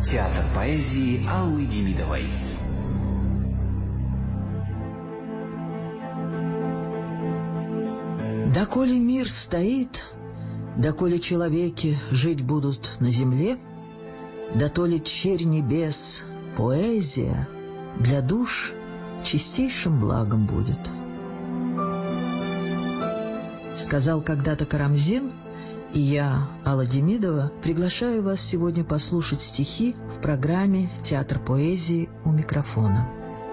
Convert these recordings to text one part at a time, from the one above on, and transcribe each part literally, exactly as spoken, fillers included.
Театр поэзии Аллы Демидовой. Доколе мир стоит, доколе человеки жить будут на земле, дотоле черь небес, поэзия для душ чистейшим благом будет. Сказал когда-то Карамзин, и я, Алла Демидова, приглашаю вас сегодня послушать стихи в программе «Театр поэзии» у микрофона.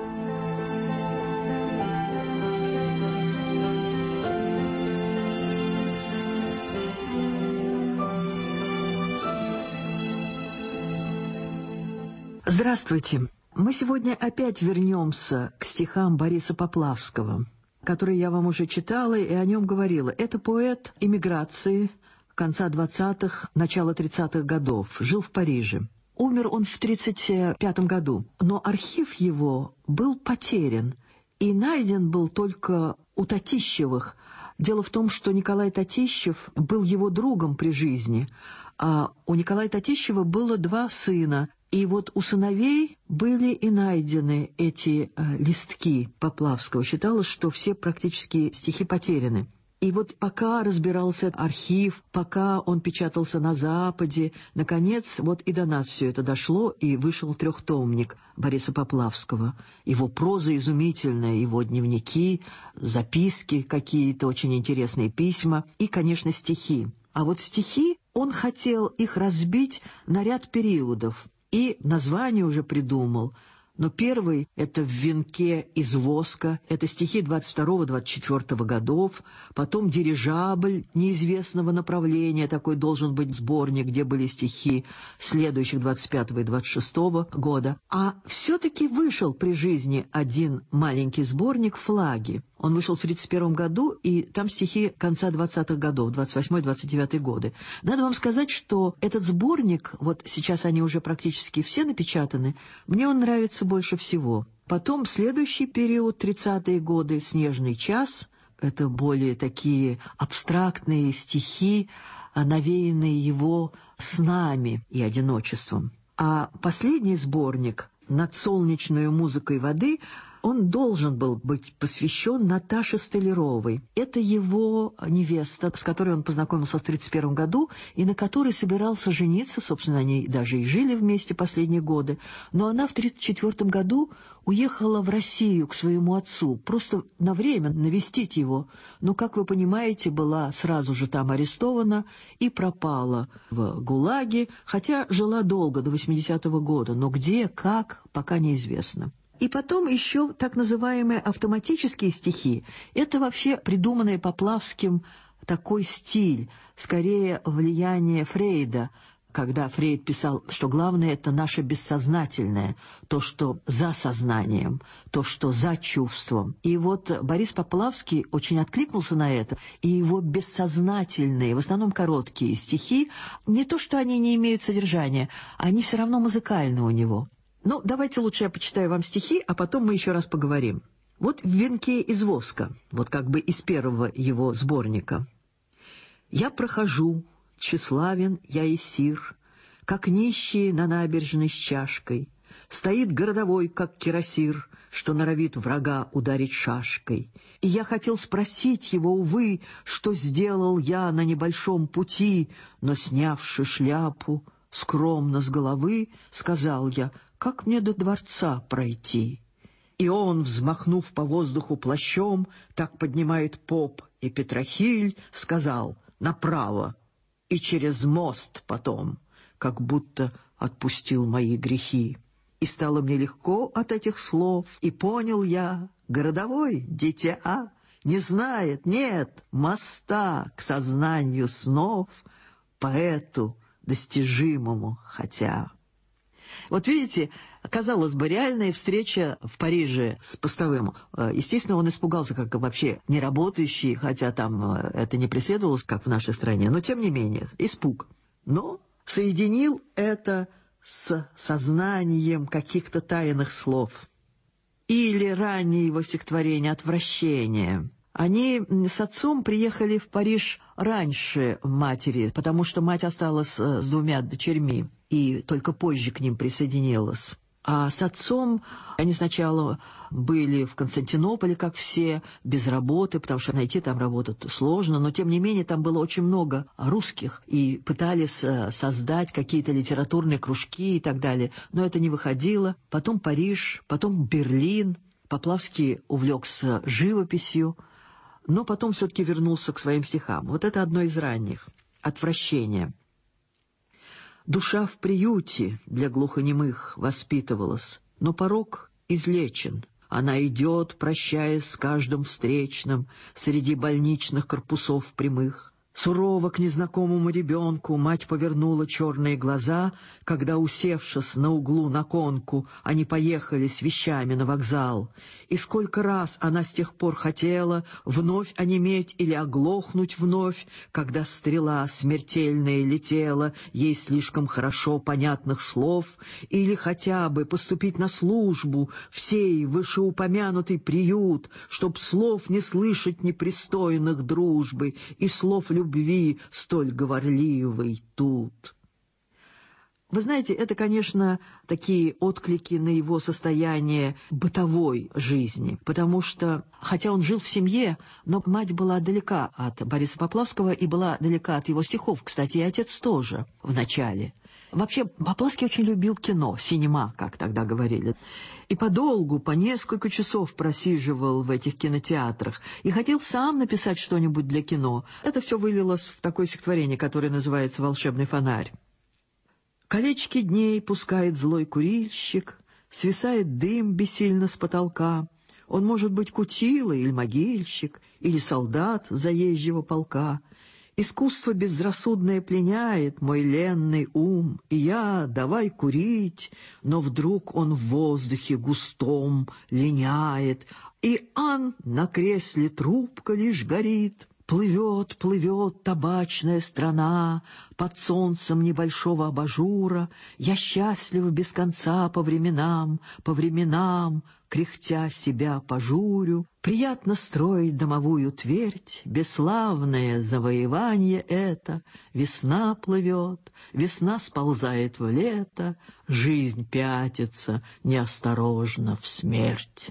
Здравствуйте! Мы сегодня опять вернемся к стихам Бориса Поплавского, который я вам уже читала и о нем говорила. Это поэт эмиграции конца двадцатых, начала тридцатых годов, жил в Париже. Умер он в тридцать пятом году, но архив его был потерян и найден был только у Татищевых. Дело в том, что Николай Татищев был его другом при жизни, а у Николая Татищева было два сына. И вот у сыновей были и найдены эти э, листки Поплавского. Считалось, что все практически стихи потеряны. И вот пока разбирался архив, пока он печатался на Западе, наконец, вот и до нас все это дошло, и вышел трехтомник Бориса Поплавского. Его проза изумительная, его дневники, записки какие-то, очень интересные письма и, конечно, стихи. А вот стихи, он хотел их разбить на ряд периодов. И название уже придумал. Но первый — это «В венке из воска», это стихи двадцать второго — двадцать четвёртого годов, потом «Дирижабль» неизвестного направления, такой должен быть сборник, где были стихи следующих двадцать пятого и двадцать шестого года. А все-таки вышел при жизни один маленький сборник «Флаги». Он вышел в тридцать первом году, и там стихи конца двадцатых годов, двадцать восьмой — двадцать девятый годы. Надо вам сказать, что этот сборник, вот сейчас они уже практически все напечатаны, мне он нравится больше всего. Потом следующий период, тридцатые годы, «Снежный час», это более такие абстрактные стихи, навеянные его снами и одиночеством. А последний сборник «Над солнечной музыкой воды» он должен был быть посвящен Наташе Столяровой. Это его невеста, с которой он познакомился в тридцать первом году, и на которой собирался жениться, собственно, они даже и жили вместе последние годы. Но она в тридцать четвёртом году уехала в Россию к своему отцу, просто на время навестить его. Но, как вы понимаете, была сразу же там арестована и пропала в ГУЛАГе, хотя жила долго, до восьмидесятого года. Но где, как, пока неизвестно. И потом еще так называемые автоматические стихи. Это вообще придуманный Поплавским такой стиль, скорее влияние Фрейда, когда Фрейд писал, что главное — это наше бессознательное, то, что за сознанием, то, что за чувством. И вот Борис Поплавский очень откликнулся на это, и его бессознательные, в основном короткие стихи, не то, что они не имеют содержания, они все равно музыкальны у него. Ну, давайте лучше я почитаю вам стихи, а потом мы еще раз поговорим. Вот «В венке из воска», вот как бы из первого его сборника. «Я прохожу, тщеславен я и сир, как нищий на набережной с чашкой. Стоит городовой, как кирасир, что норовит врага ударить шашкой. И я хотел спросить его, увы, что сделал я на небольшом пути, но, снявши шляпу, скромно с головы, сказал я: как мне до дворца пройти? И он, взмахнув по воздуху плащом, так поднимает поп и Петрохиль, сказал: направо, и через мост потом, как будто отпустил мои грехи. И стало мне легко от этих слов, и понял я: городовой, дитя, не знает, нет, моста к сознанию снов, поэту достижимому хотя». Вот видите, казалось бы, реальная встреча в Париже с постовым. Естественно, он испугался, как вообще неработающий, хотя там это не преследовалось, как в нашей стране, но тем не менее, испуг. Но соединил это с сознанием каких-то тайных слов. Или раннее его стихотворение «Отвращение». Они с отцом приехали в Париж раньше матери, потому что мать осталась с двумя дочерьми и только позже к ним присоединилась. А с отцом они сначала были в Константинополе, как все, без работы, потому что найти там работу сложно, но тем не менее там было очень много русских, и пытались создать какие-то литературные кружки и так далее, но это не выходило. Потом Париж, потом Берлин. Поплавский увлекся живописью, но потом все-таки вернулся к своим стихам. Вот это одно из ранних. «Отвращение». Душа в приюте для глухонемых воспитывалась, но порок излечен. Она идет, прощаясь с каждым встречным, среди больничных корпусов прямых. Сурово к незнакомому ребенку мать повернула черные глаза, когда, усевшись на углу на конку, они поехали с вещами на вокзал. И сколько раз она с тех пор хотела вновь онеметь или оглохнуть вновь, когда стрела смертельная летела, ей слишком хорошо понятных слов, или хотя бы поступить на службу в сей вышеупомянутый приют, чтоб слов не слышать непристойных дружбы и слов любви, любви столь говорливой тут. Вы знаете, это, конечно, такие отклики на его состояние бытовой жизни, потому что, хотя он жил в семье, но мать была далека от Бориса Поплавского и была далека от его стихов, кстати, и отец тоже в начале. Вообще, Поплавский очень любил кино, синема, как тогда говорили, и подолгу, по несколько часов просиживал в этих кинотеатрах и хотел сам написать что-нибудь для кино. Это все вылилось в такое стихотворение, которое называется «Волшебный фонарь». Колечки дней пускает злой курильщик, свисает дым бессильно с потолка. Он может быть кутила или могильщик, или солдат заезжего полка. Искусство безрассудное пленяет мой ленный ум, и я, давай курить, но вдруг он в воздухе густом линяет, и ан на кресле трубка лишь горит. Плывет, плывет табачная страна под солнцем небольшого абажура. Я счастлив без конца по временам, по временам, кряхтя себя пожурю. Приятно строить домовую твердь, бесславное завоевание это. Весна плывет, весна сползает в лето, жизнь пятится неосторожно в смерть.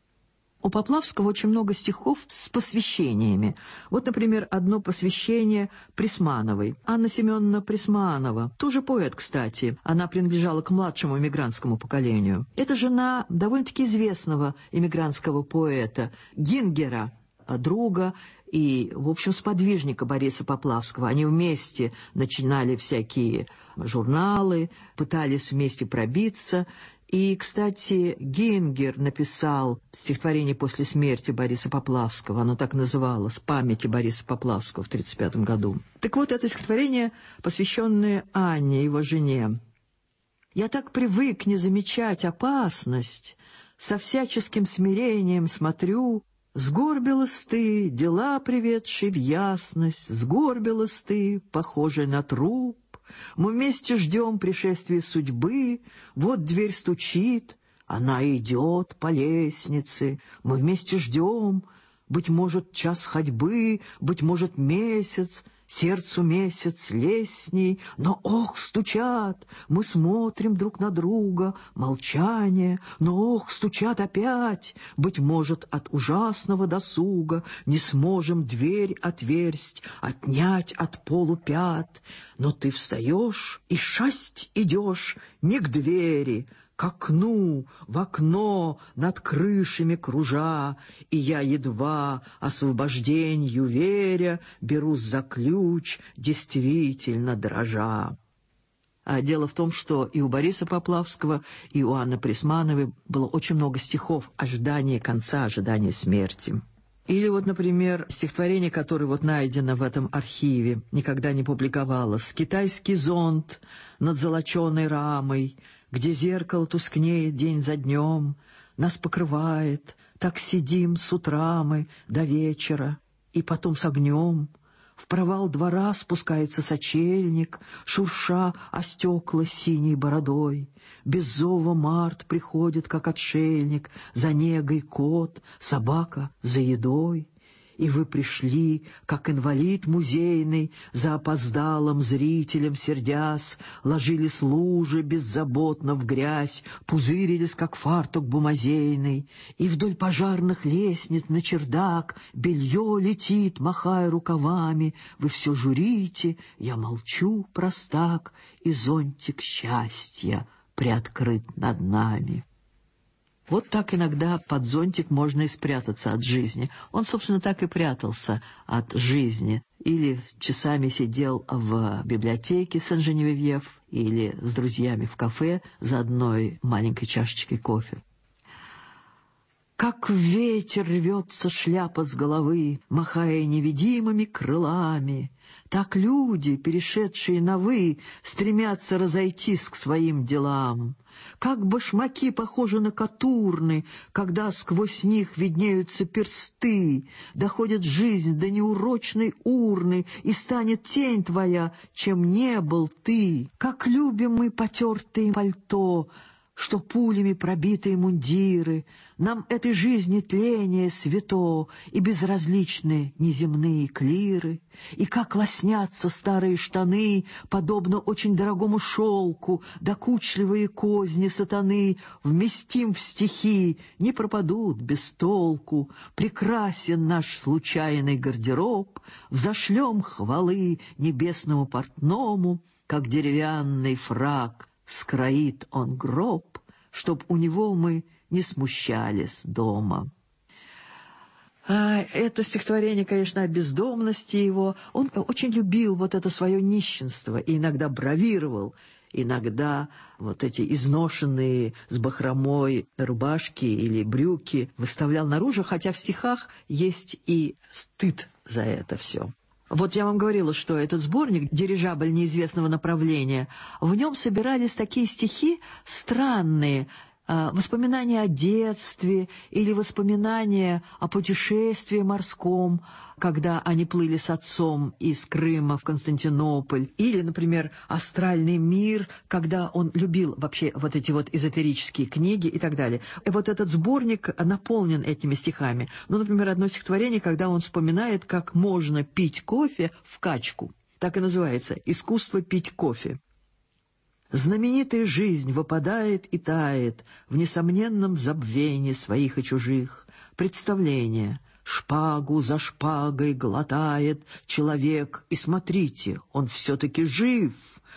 У Поплавского очень много стихов с посвящениями. Вот, например, одно посвящение Пресмановой. Анна Семеновна Пресманова, тоже поэт, кстати. Она принадлежала к младшему эмигрантскому поколению. Это жена довольно-таки известного эмигрантского поэта Гингера, друга и, в общем, сподвижника Бориса Поплавского. Они вместе начинали всякие журналы, пытались вместе пробиться. И, кстати, Гингер написал стихотворение после смерти Бориса Поплавского, оно так называлось, «Памяти Бориса Поплавского» в тридцать пятом году. Так вот, это стихотворение, посвященное Анне, его жене. «Я так привык не замечать опасность, со всяческим смирением смотрю, сгорбилась ты, дела приведшие в ясность, сгорбилась ты, похожая на труп. Мы вместе ждем пришествия судьбы, вот дверь стучит, она идет по лестнице, мы вместе ждем, быть может, час ходьбы, быть может, месяц, сердцу месяц лестней, но, ох, стучат, мы смотрим друг на друга, молчание, но, ох, стучат опять, быть может, от ужасного досуга не сможем дверь отверсть, отнять от полу пят, но ты встаешь и шасть идешь не к двери, к окну, в окно, над крышами кружа, и я, едва освобожденью веря, берусь за ключ, действительно дрожа». А дело в том, что и у Бориса Поплавского, и у Анны Пресмановой было очень много стихов ожидания конца, ожидания смерти. Или вот, например, стихотворение, которое вот найдено в этом архиве, никогда не публиковалось. «Китайский зонт над золоченой рамой, где зеркало тускнеет день за днем, нас покрывает, так сидим с утра мы до вечера, и потом с огнем. В провал двора спускается сочельник, шурша о стекла синей бородой. Без зова март приходит, как отшельник, за негой кот, собака за едой. И вы пришли, как инвалид музейный, за опоздалым зрителем сердясь, ложились лужи беззаботно в грязь, пузырились, как фартук бумазейный, и вдоль пожарных лестниц на чердак белье летит, махая рукавами. Вы все журите, я молчу, простак, и зонтик счастья приоткрыт над нами. Вот так иногда под зонтик можно и спрятаться от жизни. Он, собственно, так и прятался от жизни. Или часами сидел в библиотеке Сен-Женевьев, или с друзьями в кафе за одной маленькой чашечкой кофе. Как ветер рвется шляпа с головы, махая невидимыми крылами, так люди, перешедшие на «вы», стремятся разойтись к своим делам. Как башмаки похожи на катурны, когда сквозь них виднеются персты, доходит жизнь до неурочной урны, и станет тень твоя, чем не был ты. Как любим мы потертые пальто, что пулями пробитые мундиры, нам этой жизни тление свято, и безразличны неземные клиры, и как лоснятся старые штаны, подобно очень дорогому шелку, докучливые козни сатаны вместим в стихи, не пропадут без толку. Прекрасен наш случайный гардероб, взошлем хвалы небесному портному, как деревянный фрак скроит он гроб, чтоб у него мы не смущались дома. А это стихотворение, конечно, о бездомности его. Он очень любил вот это свое нищенство и иногда бравировал, иногда вот эти изношенные с бахромой рубашки или брюки выставлял наружу, хотя в стихах есть и стыд за это все. Вот я вам говорила, что этот сборник «Дирижабль неизвестного направления», в нем собирались такие стихи странные, воспоминания о детстве или воспоминания о путешествии морском, когда они плыли с отцом из Крыма в Константинополь, или, например, «Астральный мир», когда он любил вообще вот эти вот эзотерические книги и так далее. И вот этот сборник наполнен этими стихами. Ну, например, одно стихотворение, когда он вспоминает, как можно пить кофе в качку. Так и называется «Искусство пить кофе». Знаменитая жизнь выпадает и тает в несомненном забвении своих и чужих. Представление. Шпагу за шпагой глотает человек, и смотрите, он все-таки жив.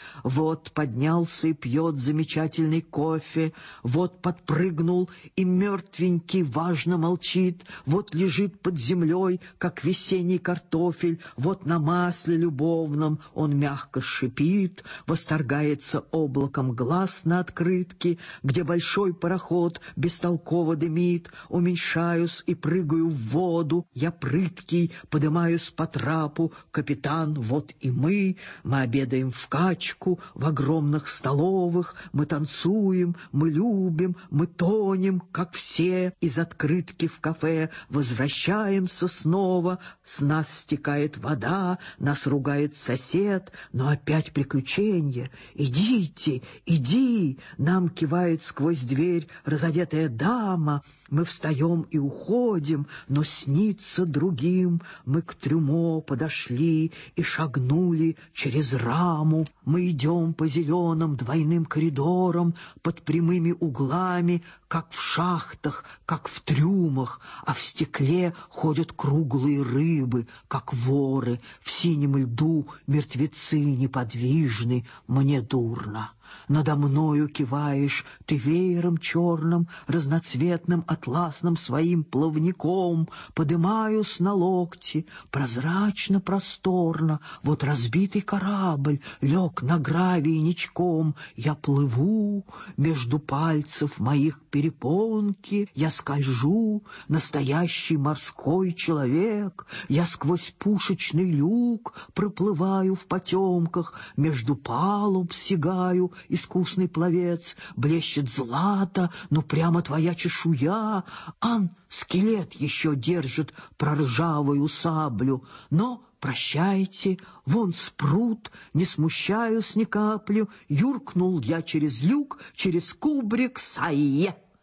Вот поднялся и пьет замечательный кофе, вот подпрыгнул и мертвенький важно молчит, вот лежит под землей, как весенний картофель, вот на масле любовном он мягко шипит, восторгается облаком глаз на открытке, где большой пароход бестолково дымит. Уменьшаюсь и прыгаю в воду, я прыткий, подымаюсь по трапу, капитан, вот и мы, мы обедаем в качку, в огромных столовых, мы танцуем, мы любим, мы тонем, как все, из открытки в кафе возвращаемся снова, с нас стекает вода, нас ругает сосед, но опять приключение. Идите, иди, нам кивает сквозь дверь разодетая дама, мы встаем и уходим, но снится другим, мы к трюмо подошли и шагнули через раму. Мы идем по зеленым двойным коридорам под прямыми углами, как в шахтах, как в трюмах, а в стекле ходят круглые рыбы, как воры, в синем льду мертвецы неподвижны, мне дурно. Надо мною киваешь ты веером черным, разноцветным атласным своим плавником, подымаюсь на локти, прозрачно, просторно, вот разбитый корабль лег на гравии ничком, я плыву, между пальцев моих перепонки, я скольжу, настоящий морской человек, я сквозь пушечный люк проплываю в потемках, между палуб сигаю, искусный пловец, блещет злато, но прямо твоя чешуя, ан, скелет еще держит проржавую саблю, но прощайте, вон спрут, не смущаюсь ни каплю, юркнул я через люк, через кубрик, сайе.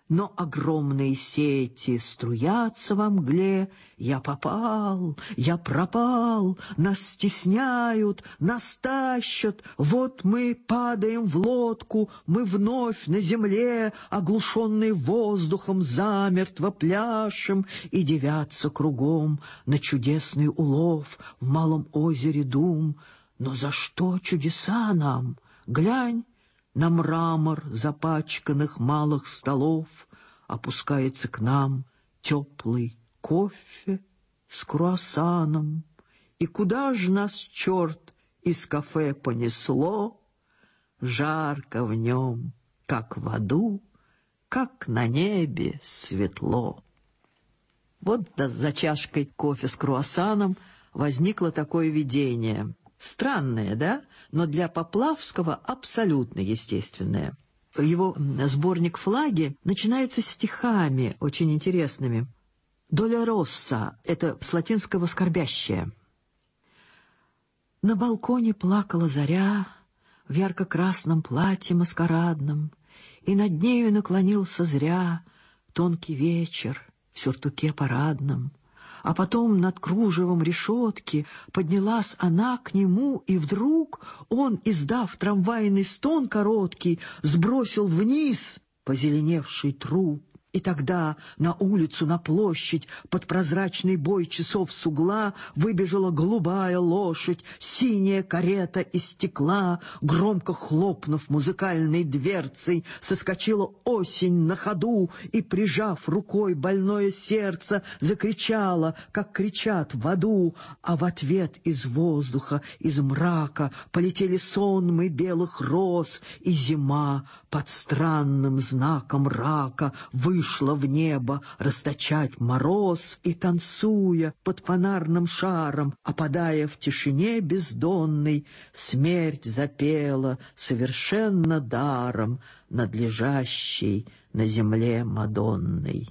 но огромные сети струятся во мгле. Я попал, я пропал, нас стесняют, нас тащат. Вот мы падаем в лодку, мы вновь на земле, оглушенные воздухом, замертво пляшем и дивятся кругом на чудесный улов в малом озере Дум. Но за что чудеса нам? Глянь, на мрамор запачканных малых столов опускается к нам теплый кофе с круассаном. И куда ж нас черт из кафе понесло? Жарко в нем, как в аду, как на небе светло. Вот да, за чашкой кофе с круассаном возникло такое видение. Странное, да? Но для Поплавского абсолютно естественное. Его сборник «Флаги» начинается стихами очень интересными. «Доля Росса» — это с латинского «скорбящая». На балконе плакала заря в ярко-красном платье маскарадном, и над нею наклонился зря тонкий вечер в сюртуке парадном. А потом над кружевом решетки поднялась она к нему, и вдруг он, издав трамвайный стон короткий, сбросил вниз позеленевший труп. И тогда на улицу, на площадь, под прозрачный бой часов с угла выбежала голубая лошадь, синяя карета из стекла. Громко хлопнув музыкальной дверцей, соскочила осень на ходу и, прижав рукой больное сердце, закричала, как кричат в аду. А в ответ из воздуха, из мрака полетели сонмы белых роз, и зима под странным знаком рака вышла в небо расточать мороз, и, танцуя под фонарным шаром, опадая в тишине бездонной, смерть запела совершенно даром над лежащей на земле Мадонной.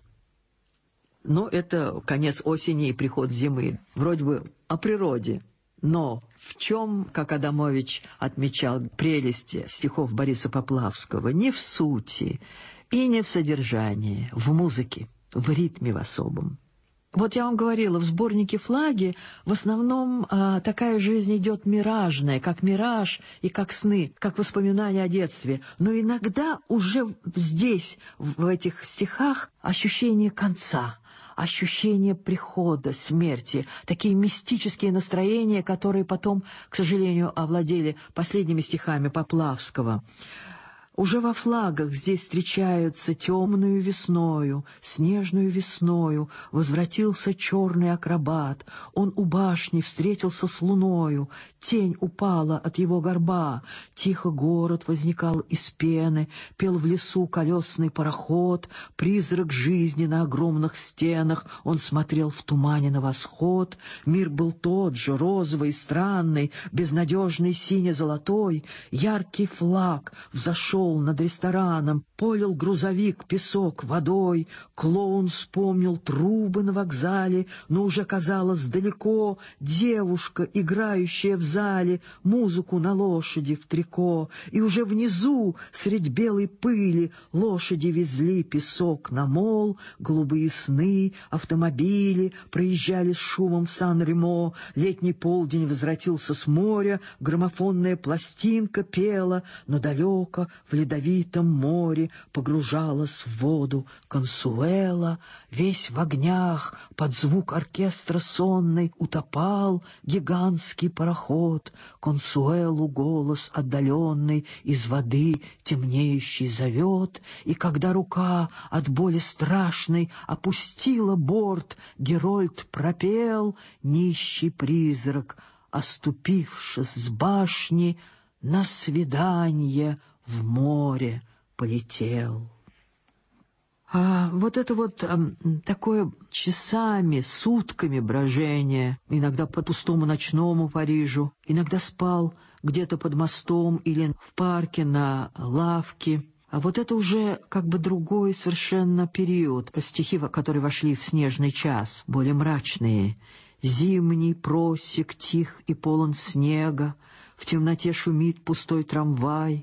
Но это конец осени и приход зимы. Вроде бы о природе. Но в чем, как Адамович отмечал, прелести стихов Бориса Поплавского? Не в сути и не в содержании, в музыке, в ритме в особом. Вот я вам говорила, в сборнике «Флаги» в основном а, такая жизнь идет миражная, как мираж и как сны, как воспоминания о детстве. Но иногда уже здесь, в этих стихах, ощущение конца, ощущение прихода, смерти, такие мистические настроения, которые потом, к сожалению, овладели последними стихами Поплавского. Уже во «Флагах» здесь встречаются темную весною, снежную весною, возвратился черный акробат. Он у башни встретился с луною, тень упала от его горба. Тихо город возникал из пены, пел в лесу колесный пароход. Призрак жизни на огромных стенах, он смотрел в тумане на восход. Мир был тот же, розовый, странный, безнадежный, сине-золотой. Яркий флаг взошел над рестораном, полил грузовик песок водой. Клоун вспомнил трубы на вокзале, но уже казалось далеко. Девушка, играющая в зале, музыку на лошади в трико. И уже внизу, средь белой пыли, лошади везли песок на мол. Голубые сны, автомобили проезжали с шумом в Сан-Ремо. Летний полдень возвратился с моря, граммофонная пластинка пела, но далеко в ледовитом море погружалась в воду Консуэла. Весь в огнях, под звук оркестра сонный, утопал гигантский пароход. Консуэлу голос отдаленный из воды темнеющий зовет. И когда рука от боли страшной опустила борт, Герольд пропел: нищий призрак, оступившись с башни, на свидание в море полетел. А вот это вот а, такое часами, сутками брожение, иногда по пустому ночному Парижу, иногда спал где-то под мостом или в парке на лавке. А вот это уже как бы другой совершенно период. Стихи, которые вошли в снежный час, более мрачные. Зимний просек тих и полон снега, в темноте шумит пустой трамвай,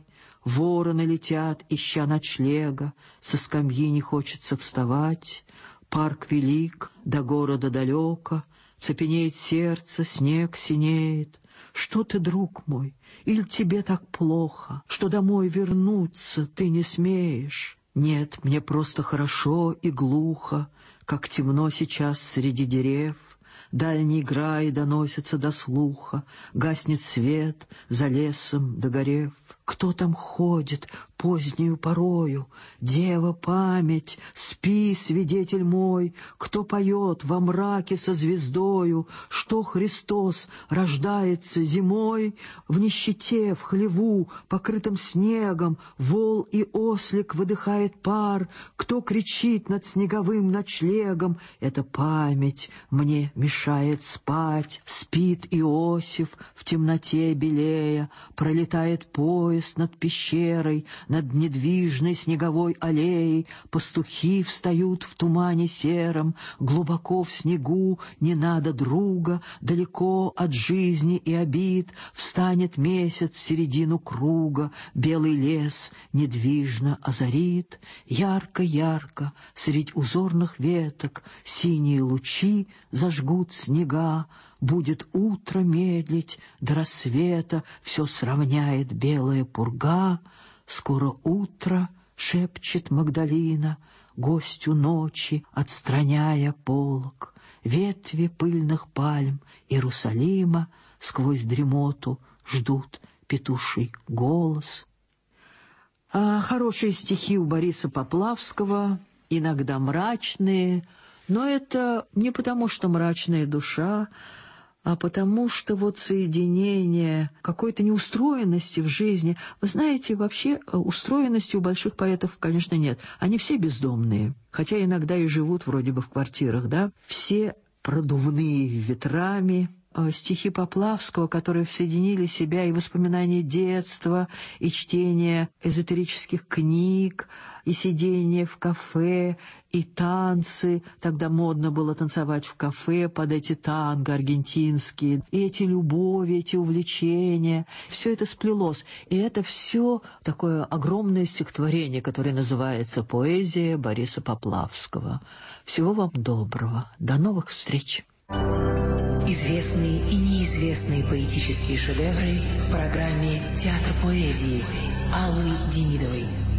Вороны летят, ища ночлега, со скамьи не хочется вставать. Парк велик, до города далеко, цепенеет сердце, снег синеет. Что ты, друг мой, или тебе так плохо, что домой вернуться ты не смеешь? Нет, мне просто хорошо и глухо, как темно сейчас среди дерев. Дальний грай доносится до слуха, гаснет свет за лесом догорев. Кто там ходит позднюю порою? Дева память, спи, свидетель мой. Кто поет во мраке со звездою, что Христос рождается зимой? В нищете, в хлеву, покрытым снегом, вол и ослик выдыхает пар. Кто кричит над снеговым ночлегом? Это память мне мешает спать. Спит Иосиф в темноте белея, пролетает поезд над пещерой, над недвижной снеговой аллеей. Пастухи встают в тумане сером, глубоко в снегу не надо друга, далеко от жизни и обид. Встанет месяц в середину круга, белый лес недвижно озарит. Ярко-ярко средь узорных веток синие лучи зажгут снега. Будет утро медлить, до рассвета все сравняет белая пурга. Скоро утро, шепчет Магдалина, гостю ночи отстраняя полог. Ветви пыльных пальм Иерусалима сквозь дремоту ждут петуший голос. А хорошие стихи у Бориса Поплавского, иногда мрачные, но это не потому, что мрачная душа, а потому что вот соединение какой-то неустроенности в жизни. Вы знаете, вообще устроенности у больших поэтов, конечно, нет. Они все бездомные, хотя иногда и живут вроде бы в квартирах, да. Все продувные ветрами. Стихи Поплавского, которые соединили в себя и воспоминания детства, и чтение эзотерических книг, и сидение в кафе, и танцы. Тогда модно было танцевать в кафе под эти танго аргентинские. И эти любови, эти увлечения. Все это сплелось. И это все такое огромное стихотворение, которое называется «Поэзия» Бориса Поплавского. Всего вам доброго. До новых встреч. Известные и неизвестные поэтические шедевры в программе «Театр поэзии» Аллы Демидовой.